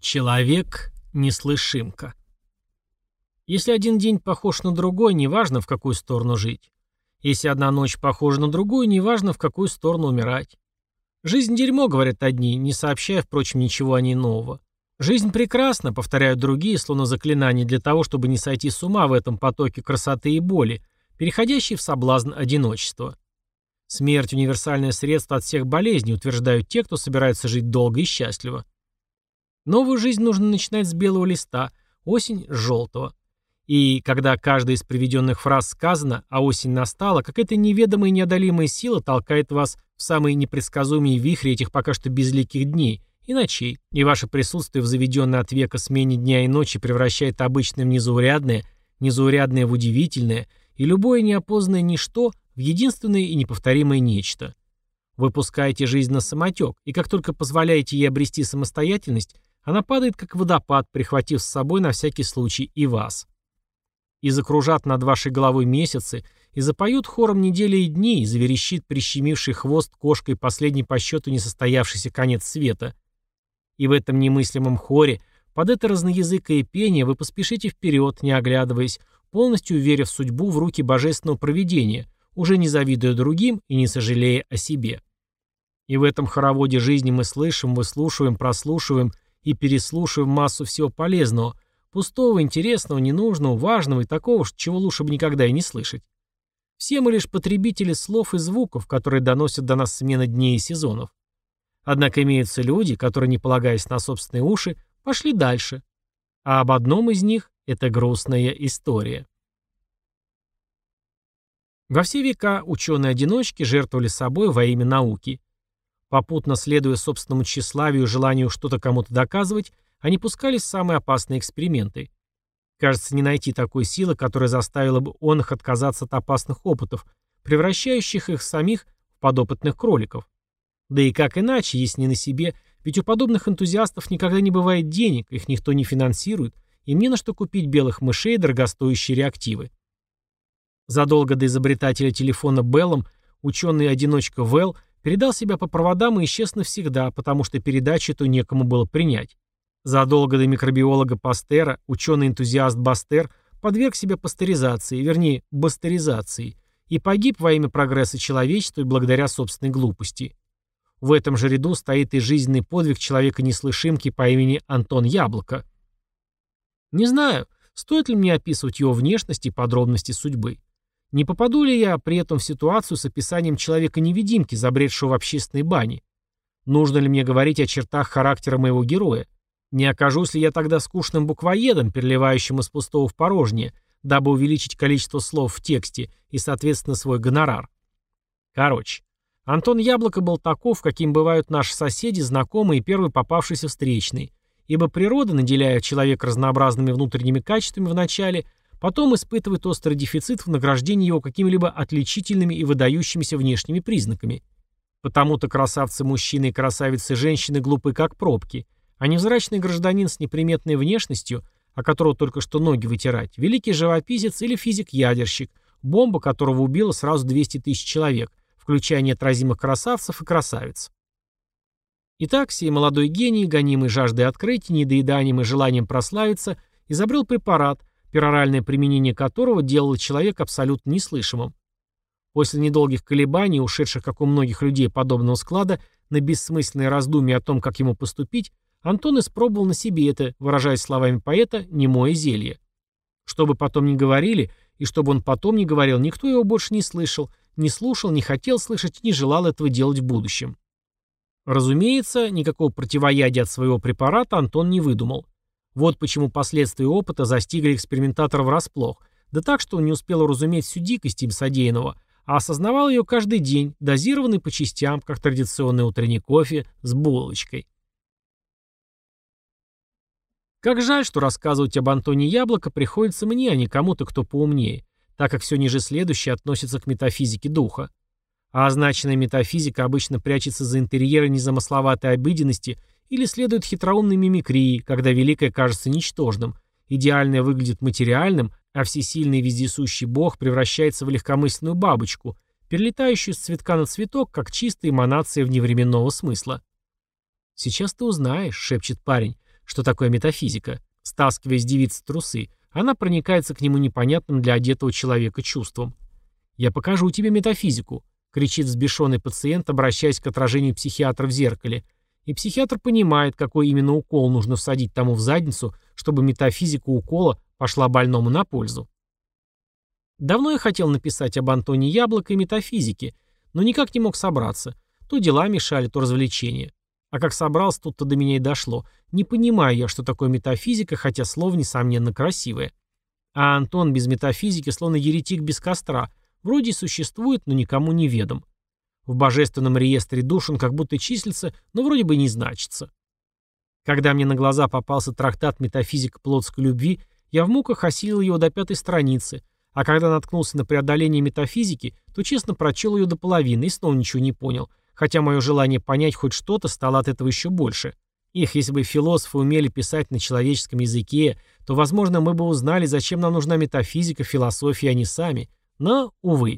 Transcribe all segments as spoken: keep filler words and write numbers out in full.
Человек-неслышимка. Если один день похож на другой, неважно, в какую сторону жить. Если одна ночь похожа на другую, неважно, в какую сторону умирать. Жизнь дерьмо, говорят одни, не сообщая, впрочем, ничего о ней нового. Жизнь прекрасна, повторяют другие, словно заклинание для того, чтобы не сойти с ума в этом потоке красоты и боли, переходящей в соблазн одиночества. Смерть – универсальное средство от всех болезней, утверждают те, кто собирается жить долго и счастливо. Новую жизнь нужно начинать с белого листа, осень – с желтого. И когда каждая из приведенных фраз сказана, а осень настала, какая-то неведомая и неодолимая сила толкает вас в самые непредсказуемые вихри этих пока что безликих дней и ночей, и ваше присутствие в заведенной от века смене дня и ночи превращает обычное в незаурядное, незаурядное в удивительное, и любое неопознанное ничто в единственное и неповторимое нечто. Вы пускаете жизнь на самотек, и как только позволяете ей обрести самостоятельность, она падает как водопад, прихватив с собой на всякий случай и вас. И закружат над вашей головой месяцы, и запоют хором недели и дни, и заверещит прищемивший хвост кошкой последний по счету несостоявшийся конец света. И в этом немыслимом хоре, под это разноязыкое пение, вы поспешите вперед, не оглядываясь, полностью веря в судьбу в руки божественного провидения, уже не завидуя другим и не сожалея о себе. И в этом хороводе жизни мы слышим, выслушиваем, прослушиваем и переслушиваем массу всего полезного, пустого, интересного, ненужного, важного и такого, чего лучше бы никогда и не слышать. Все мы лишь потребители слов и звуков, которые доносят до нас смена дней и сезонов. Однако имеются люди, которые, не полагаясь на собственные уши, пошли дальше. А об одном из них – это грустная история. Во все века ученые-одиночки жертвовали собой во имя науки. Попутно следуя собственному тщеславию и желанию что-то кому-то доказывать, они пускались в самые опасные эксперименты. Кажется, не найти такой силы, которая заставила бы он их отказаться от опасных опытов, превращающих их самих в подопытных кроликов. Да и как иначе, если не на себе, ведь у подобных энтузиастов никогда не бывает денег, их никто не финансирует, им не на что купить белых мышей и дорогостоящие реактивы. Задолго до изобретателя телефона Беллом ученый-одиночка Вэлл передал себя по проводам и исчез навсегда, потому что передачу эту некому было принять. Задолго до микробиолога Пастера ученый-энтузиаст Бастер подверг себя пастеризации, вернее, бастеризации, и погиб во имя прогресса человечества и благодаря собственной глупости. В этом же ряду стоит и жизненный подвиг человека-неслышимки по имени Антон Яблоко. Не знаю, стоит ли мне описывать его внешность и подробности судьбы. Не попаду ли я при этом в ситуацию с описанием человека-невидимки, забредшего в общественной бане? Нужно ли мне говорить о чертах характера моего героя? Не окажусь ли я тогда скучным буквоедом, переливающим из пустого в порожнее, дабы увеличить количество слов в тексте и, соответственно, свой гонорар? Короче, Антон Яблоко был таков, каким бывают наши соседи, знакомые и первый попавшийся встречный, ибо природа, наделяя человека разнообразными внутренними качествами в начале, потом испытывает острый дефицит в награждении его какими-либо отличительными и выдающимися внешними признаками. Потому-то красавцы-мужчины и красавицы-женщины глупы как пробки, а невзрачный гражданин с неприметной внешностью, о которого только что ноги вытирать, великий живописец или физик-ядерщик, бомба которого убила сразу двести тысяч человек, включая неотразимых красавцев и красавиц. Итак, сей молодой гений, гонимый жаждой открытий, недоеданием и желанием прославиться, изобрел препарат, пероральное применение которого делало человека абсолютно неслышимым. После недолгих колебаний, ушедших, как у многих людей подобного склада, на бессмысленные раздумья о том, как ему поступить, Антон испробовал на себе это, выражаясь словами поэта, немое зелье. Что бы потом ни говорили, и чтобы он потом не говорил, никто его больше не слышал, не слушал, не хотел слышать и не желал этого делать в будущем. Разумеется, никакого противоядия от своего препарата Антон не выдумал. Вот почему последствия опыта застигли экспериментатора врасплох, да так, что он не успел уразуметь всю дикость им содеянного, а осознавал ее каждый день, дозированный по частям, как традиционный утренний кофе с булочкой. Как жаль, что рассказывать об Антоне Яблоко приходится мне, а не кому-то, кто поумнее, так как все ниже следующее относится к метафизике духа. А означенная метафизика обычно прячется за интерьеры незамысловатой обыденности или следует хитроумной мимикрии, когда великое кажется ничтожным, идеальное выглядит материальным, а всесильный и вездесущий бог превращается в легкомысленную бабочку, перелетающую с цветка на цветок, как чистая эманация вневременного смысла. «Сейчас ты узнаешь», — шепчет парень, что такое метафизика. Стаскивая с девицы трусы, она проникается к нему непонятным для одетого человека чувством. «Я покажу тебе метафизику», — кричит взбешенный пациент, обращаясь к отражению психиатра в зеркале. И психиатр понимает, какой именно укол нужно всадить тому в задницу, чтобы метафизика укола пошла больному на пользу. Давно я хотел написать об Антоне Яблоко и метафизике, но никак не мог собраться. То дела мешали, то развлечения. А как собрался, тут-то до меня и дошло. Не понимаю я, что такое метафизика, хотя слово, несомненно, красивое. А Антон без метафизики словно еретик без костра. Вроде и существует, но никому не ведом. В божественном реестре душ он как будто числится, но вроде бы не значится. Когда мне на глаза попался трактат «Метафизика плотской любви», я в муках осилил его до пятой страницы, а когда наткнулся на преодоление метафизики, то честно прочел ее до половины и снова ничего не понял, хотя мое желание понять хоть что-то стало от этого еще больше. Их, если бы философы умели писать на человеческом языке, то, возможно, мы бы узнали, зачем нам нужна метафизика, философия, а не сами. Но, увы.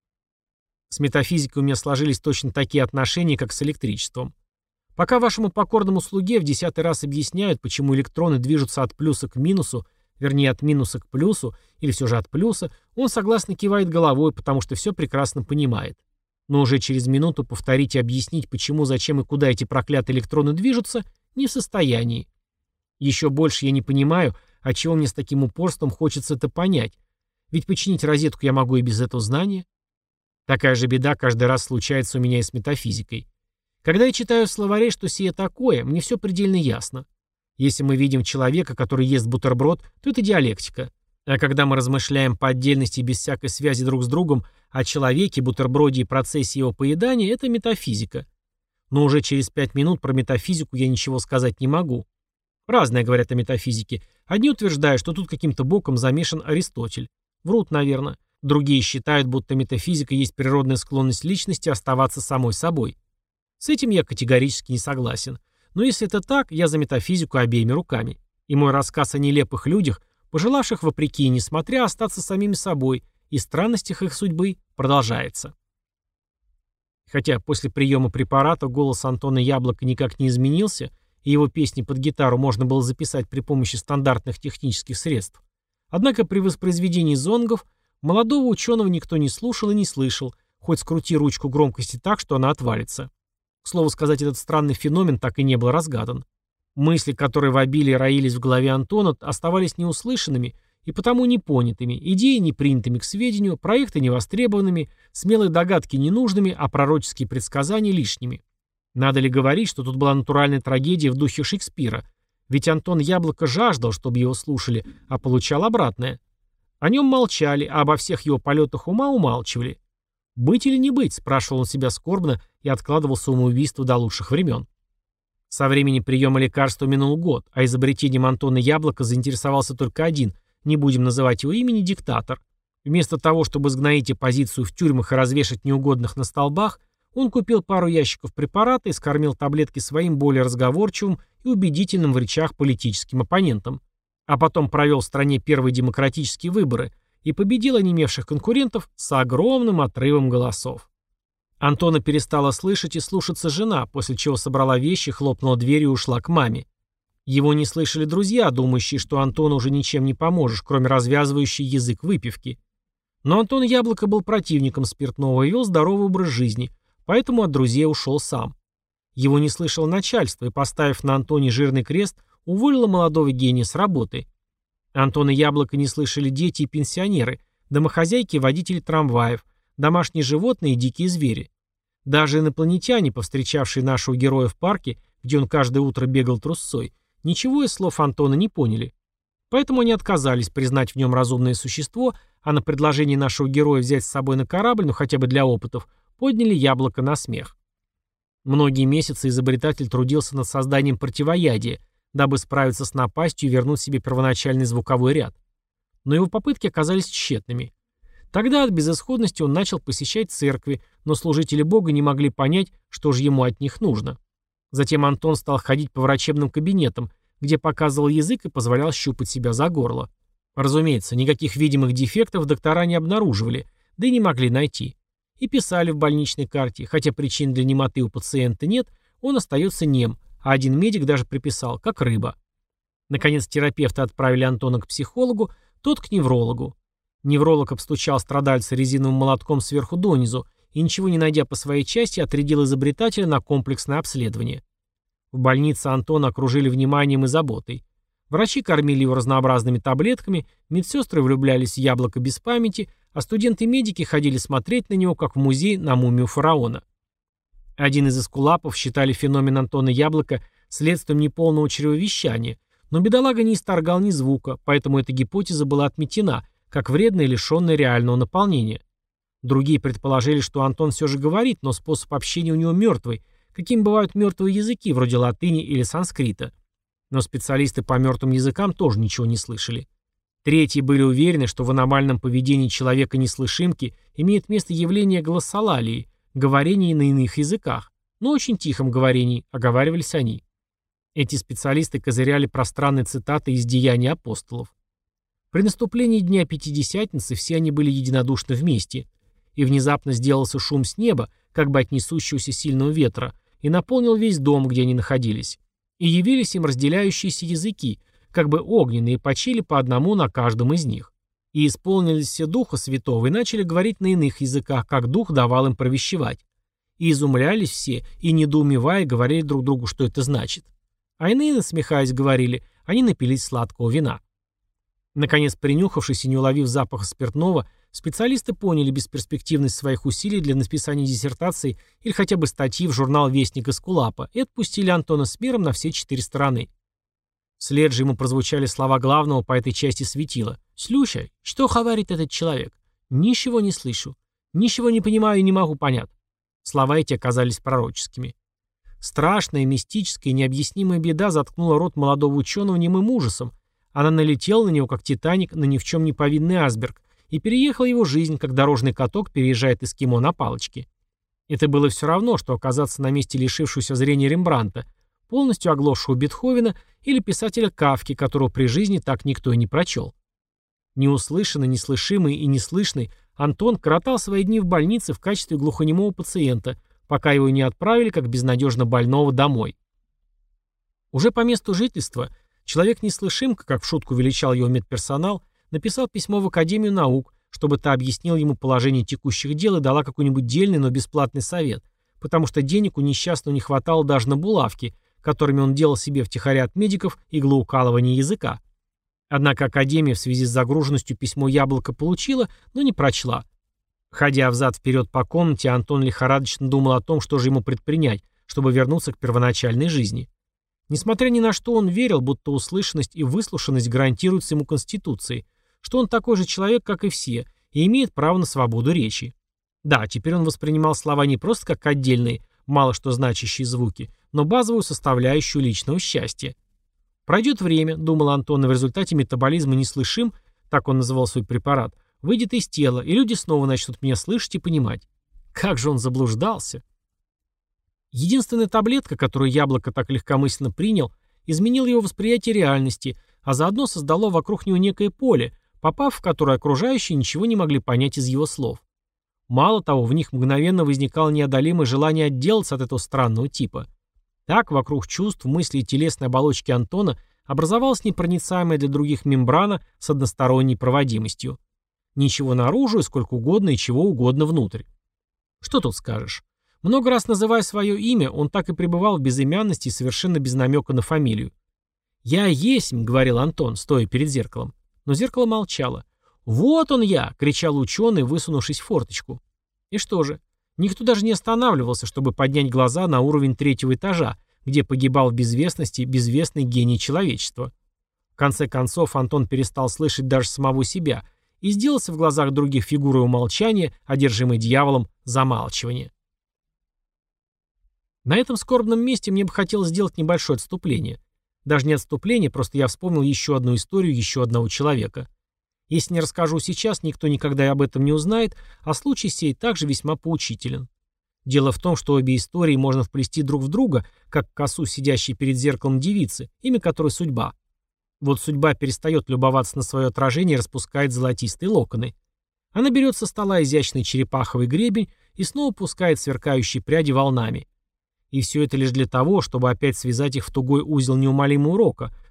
С метафизикой у меня сложились точно такие отношения, как с электричеством. Пока вашему покорному слуге в десятый раз объясняют, почему электроны движутся от плюса к минусу, вернее от минуса к плюсу, или все же от плюса, он согласно кивает головой, потому что все прекрасно понимает. Но уже через минуту повторить и объяснить, почему, зачем и куда эти проклятые электроны движутся, не в состоянии. Еще больше я не понимаю, отчего мне с таким упорством хочется это понять. Ведь починить розетку я могу и без этого знания. Такая же беда каждый раз случается у меня и с метафизикой. Когда я читаю в словаре, что сие такое, мне все предельно ясно. Если мы видим человека, который ест бутерброд, то это диалектика. А когда мы размышляем по отдельности без всякой связи друг с другом о человеке, бутерброде и процессе его поедания, это метафизика. Но уже через пять минут про метафизику я ничего сказать не могу. Разное говорят о метафизике. Одни утверждают, что тут каким-то боком замешан Аристотель. Врут, наверное. Другие считают, будто метафизика есть природная склонность личности оставаться самой собой. С этим я категорически не согласен. Но если это так, я за метафизику обеими руками. И мой рассказ о нелепых людях, пожелавших вопреки и несмотря остаться самими собой, и странностях их судьбы, продолжается. Хотя после приема препарата голос Антона Яблоко никак не изменился, и его песни под гитару можно было записать при помощи стандартных технических средств. Однако при воспроизведении зонгов молодого ученого никто не слушал и не слышал, хоть скрути ручку громкости так, что она отвалится. К слову сказать, этот странный феномен так и не был разгадан. Мысли, которые в обилии роились в голове Антона, оставались неуслышанными и потому непонятыми, идеи не принятыми к сведению, проекты невостребованными, смелые догадки ненужными, а пророческие предсказания лишними. Надо ли говорить, что тут была натуральная трагедия в духе Шекспира? Ведь Антон Яблоко жаждал, чтобы его слушали, а получал обратное. О нем молчали, а обо всех его полетах ума умалчивали. «Быть или не быть?» – спрашивал он себя скорбно и откладывал самоубийство до лучших времен. Со времени приема лекарства минул год, а изобретением Антона Яблоко заинтересовался только один, не будем называть его имени, диктатор. Вместо того, чтобы сгноить оппозицию в тюрьмах и развешать неугодных на столбах, он купил пару ящиков препарата и скормил таблетки своим более разговорчивым и убедительным в речах политическим оппонентам. А потом провел в стране первые демократические выборы и победил онемевших конкурентов с огромным отрывом голосов. Антона перестала слышать и слушаться жена, после чего собрала вещи, хлопнула дверью и ушла к маме. Его не слышали друзья, думающие, что Антону уже ничем не поможешь, кроме развязывающей язык выпивки. Но Антон Яблоко был противником спиртного и вел здоровый образ жизни, поэтому от друзей ушел сам. Его не слышало начальство и, поставив на Антоне жирный крест, уволило молодого гения с работы. Антона Яблоко не слышали дети и пенсионеры, домохозяйки и водители трамваев, домашние животные и дикие звери. Даже инопланетяне, повстречавшие нашего героя в парке, где он каждое утро бегал трусцой, ничего из слов Антона не поняли. Поэтому они отказались признать в нем разумное существо, а на предложение нашего героя взять с собой на корабль, ну хотя бы для опытов, подняли Яблоко на смех. Многие месяцы изобретатель трудился над созданием противоядия, дабы справиться с напастью и вернуть себе первоначальный звуковой ряд. Но его попытки оказались тщетными. Тогда от безысходности он начал посещать церкви, но служители Бога не могли понять, что же ему от них нужно. Затем Антон стал ходить по врачебным кабинетам, где показывал язык и позволял щупать себя за горло. Разумеется, никаких видимых дефектов доктора не обнаруживали, да и не могли найти. И писали в больничной карте, хотя причин для немоты у пациента нет, он остается нем, а один медик даже приписал, как рыба. Наконец терапевты отправили Антона к психологу, тот к неврологу. Невролог обстучал страдальца резиновым молотком сверху донизу и, ничего не найдя по своей части, отрядил изобретателя на комплексное обследование. В больнице Антона окружили вниманием и заботой. Врачи кормили его разнообразными таблетками, медсестры влюблялись в яблоко без памяти, а студенты-медики ходили смотреть на него, как в музей на мумию фараона. Один из эскулапов считали феномен Антона Яблока следствием неполного чревовещания, но бедолага не исторгал ни звука, поэтому эта гипотеза была отметена, как вредная и лишенная реального наполнения. Другие предположили, что Антон все же говорит, но способ общения у него мертвый, каким бывают мертвые языки, вроде латыни или санскрита. Но специалисты по мертвым языкам тоже ничего не слышали. Третьи были уверены, что в аномальном поведении человека-неслышимки имеет место явление глоссолалии, говорения на иных языках, но очень тихом говорении, оговаривались они. Эти специалисты козыряли пространной цитатой из «Деяний апостолов». При наступлении Дня Пятидесятницы все они были единодушны вместе, и внезапно сделался шум с неба, как бы от несущегося сильного ветра, и наполнил весь дом, где они находились. И явились им разделяющиеся языки, как бы огненные, почили по одному на каждом из них. И исполнились все Духа Святого и начали говорить на иных языках, как Дух давал им провещевать. И изумлялись все, и недоумевая говорили друг другу, что это значит. А иные, насмехаясь, говорили, они напились сладкого вина. Наконец, принюхавшись и не уловив запаха спиртного, специалисты поняли бесперспективность своих усилий для написания диссертации или хотя бы статьи в журнал «Вестник Эскулапа» и отпустили Антона с миром на все четыре стороны. Вслед же ему прозвучали слова главного по этой части светила. «Слушай, что говорит этот человек? Ничего не слышу. Ничего не понимаю и не могу понять». Слова эти оказались пророческими. Страшная, мистическая и необъяснимая беда заткнула рот молодого ученого немым ужасом. Она налетела на него, как Титаник, на ни в чем не повинный айсберг, и переехала его жизнь, как дорожный каток переезжает эскимо на палочке. Это было все равно, что оказаться на месте лишившегося зрения Рембрандта, полностью оглохшего Бетховена или писателя Кафки, которого при жизни так никто и не прочел. Неуслышанный, неслышимый и неслышный, Антон коротал свои дни в больнице в качестве глухонемого пациента, пока его не отправили как безнадежно больного домой. Уже по месту жительства человек-неслышимка, как в шутку величал его медперсонал, написал письмо в Академию наук, чтобы та объяснила ему положение текущих дел и дала какой-нибудь дельный, но бесплатный совет, потому что денег у несчастного не хватало даже на булавки, которыми он делал себе втихаря от медиков иглоукалывание языка. Однако Академия в связи с загруженностью письмо Яблоко получила, но не прочла. Ходя взад-вперед по комнате, Антон лихорадочно думал о том, что же ему предпринять, чтобы вернуться к первоначальной жизни. Несмотря ни на что, он верил, будто услышанность и выслушанность гарантируются ему Конституцией, что он такой же человек, как и все, и имеет право на свободу речи. Да, теперь он воспринимал слова не просто как отдельные, мало что значащие звуки, но базовую составляющую личного счастья. Пройдет время, думал Антон, и в результате метаболизма неслышим, так он называл свой препарат, выйдет из тела, и люди снова начнут меня слышать и понимать. Как же он заблуждался. Единственная таблетка, которую Яблоко так легкомысленно принял, изменила его восприятие реальности, а заодно создало вокруг него некое поле, попав в которое окружающие ничего не могли понять из его слов. Мало того, в них мгновенно возникало неодолимое желание отделаться от этого странного типа. Так, вокруг чувств, мыслей и телесной оболочки Антона образовалась непроницаемая для других мембрана с односторонней проводимостью. Ничего наружу и сколько угодно и чего угодно внутрь. Что тут скажешь? Много раз называя свое имя, он так и пребывал в безымянности и совершенно без намека на фамилию. «Я есмь», — говорил Антон, стоя перед зеркалом. Но зеркало молчало. «Вот он я!» — кричал ученый, высунувшись в форточку. И что же? Никто даже не останавливался, чтобы поднять глаза на уровень третьего этажа, где погибал в безвестности безвестный гений человечества. В конце концов, Антон перестал слышать даже самого себя и сделался в глазах других фигурой умолчания, одержимой дьяволом замалчивания. На этом скорбном месте мне бы хотелось сделать небольшое отступление. Даже не отступление, просто я вспомнил еще одну историю еще одного человека. Если не расскажу сейчас, никто никогда и об этом не узнает, а случай сей также весьма поучителен. Дело в том, что обе истории можно вплести друг в друга, как косу сидящей перед зеркалом девицы, имя которой судьба. Вот судьба перестает любоваться на свое отражение и распускает золотистые локоны. Она берет со стола изящный черепаховый гребень и снова пускает сверкающие пряди волнами. И все это лишь для того, чтобы опять связать их в тугой узел неумолимого урока,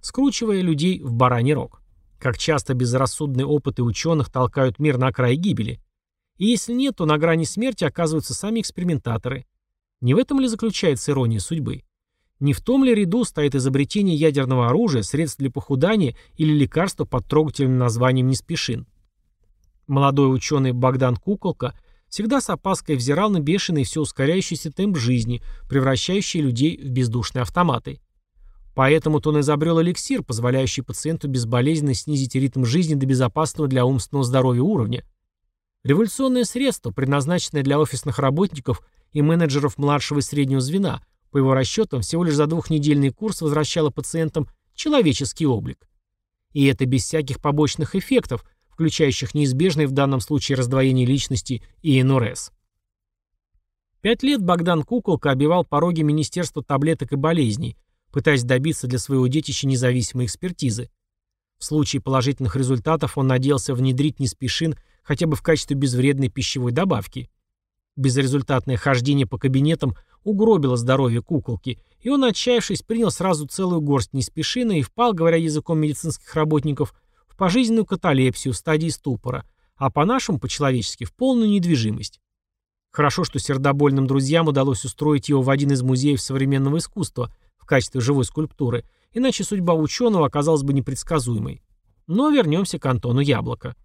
скручивая людей в бараний рог. Как часто безрассудные опыты ученых толкают мир на край гибели. И если нет, то на грани смерти оказываются сами экспериментаторы. Не в этом ли заключается ирония судьбы? Не в том ли ряду стоит изобретение ядерного оружия, средств для похудания или лекарства под трогательным названием неспешин? Молодой ученый Богдан Куколка всегда с опаской взирал на бешеный все ускоряющийся темп жизни, превращающий людей в бездушные автоматы. Поэтому-то он изобрел эликсир, позволяющий пациенту безболезненно снизить ритм жизни до безопасного для умственного здоровья уровня. Революционное средство, предназначенное для офисных работников и менеджеров младшего и среднего звена, по его расчетам, всего лишь за двухнедельный курс возвращало пациентам человеческий облик. И это без всяких побочных эффектов, включающих неизбежное в данном случае раздвоение личности и эн эр эс. Пять лет Богдан Куколка обивал пороги Министерства таблеток и болезней, пытаясь добиться для своего детища независимой экспертизы. В случае положительных результатов он надеялся внедрить неспешин хотя бы в качестве безвредной пищевой добавки. Безрезультатное хождение по кабинетам угробило здоровье Куколки, и он, отчаявшись, принял сразу целую горсть неспешина и впал, говоря языком медицинских работников, в пожизненную каталепсию в стадии ступора, а по-нашему, по-человечески, в полную недвижимость. Хорошо, что сердобольным друзьям удалось устроить его в один из музеев современного искусства в качестве живой скульптуры, иначе судьба ученого оказалась бы непредсказуемой. Но вернемся к Антону Яблоко.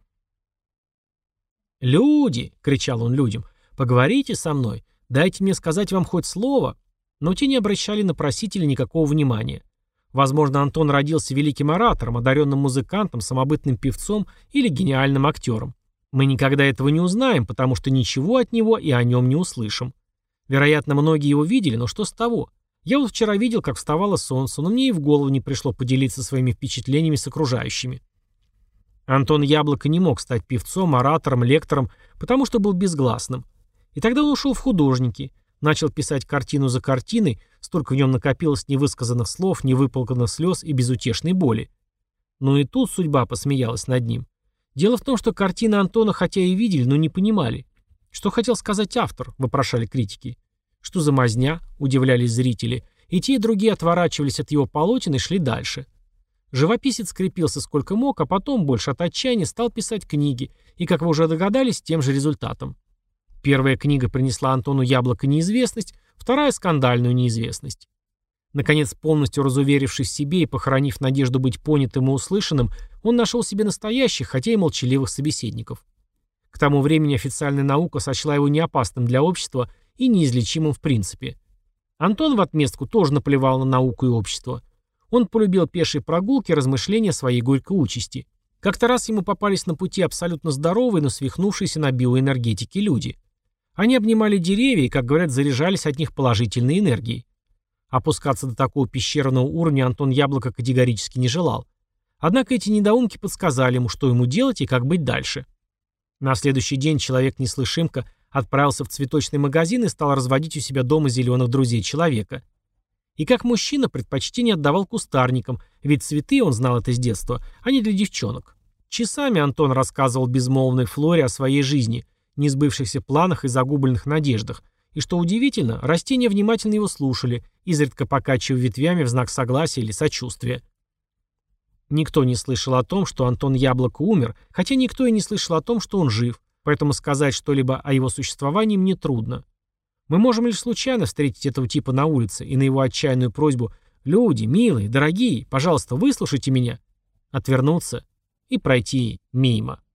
«Люди!» — кричал он людям. «Поговорите со мной, дайте мне сказать вам хоть слово». Но те не обращали на просителя никакого внимания. Возможно, Антон родился великим оратором, одаренным музыкантом, самобытным певцом или гениальным актером. Мы никогда этого не узнаем, потому что ничего от него и о нем не услышим. Вероятно, многие его видели, но что с того? Я вот вчера видел, как вставало солнце, но мне и в голову не пришло поделиться своими впечатлениями с окружающими. Антон Яблоко не мог стать певцом, оратором, лектором, потому что был безгласным. И тогда он ушел в художники, начал писать картину за картиной, столько в нем накопилось невысказанных слов, невыплаканных слез и безутешной боли. Но и тут судьба посмеялась над ним. Дело в том, что картины Антона хотя и видели, но не понимали. Что хотел сказать автор, вопрошали критики. Что за мазня, удивлялись зрители, и те, и другие отворачивались от его полотен и шли дальше. Живописец скрепился сколько мог, а потом, больше от отчаяния, стал писать книги, и, как вы уже догадались, тем же результатом. Первая книга принесла Антону Яблоко неизвестность, вторая — скандальную неизвестность. Наконец, полностью разуверившись в себе и похоронив надежду быть понятым и услышанным, он нашел себе настоящих, хотя и молчаливых собеседников. К тому времени официальная наука сочла его неопасным для общества и неизлечимым в принципе. Антон в отместку тоже наплевал на науку и общество. Он полюбил пешие прогулки и размышления о своей горькой участи. Как-то раз ему попались на пути абсолютно здоровые, но свихнувшиеся на биоэнергетике люди. Они обнимали деревья и, как говорят, заряжались от них положительной энергией. Опускаться до такого пещерного уровня Антон Яблоко категорически не желал. Однако эти недоумки подсказали ему, что ему делать и как быть дальше. На следующий день человек-неслышимка отправился в цветочный магазин и стал разводить у себя дома зеленых друзей человека. И как мужчина предпочтение отдавал кустарникам, ведь цветы, он знал это с детства, а не для девчонок. Часами Антон рассказывал безмолвной Флоре о своей жизни, несбывшихся планах и загубленных надеждах, и, что удивительно, растения внимательно его слушали, изредка покачивая ветвями в знак согласия или сочувствия. Никто не слышал о том, что Антон Яблоко умер, хотя никто и не слышал о том, что он жив, поэтому сказать что-либо о его существовании мне трудно. Мы можем лишь случайно встретить этого типа на улице, и на его отчаянную просьбу «Люди, милые, дорогие, пожалуйста, выслушайте меня», отвернуться и пройти мимо.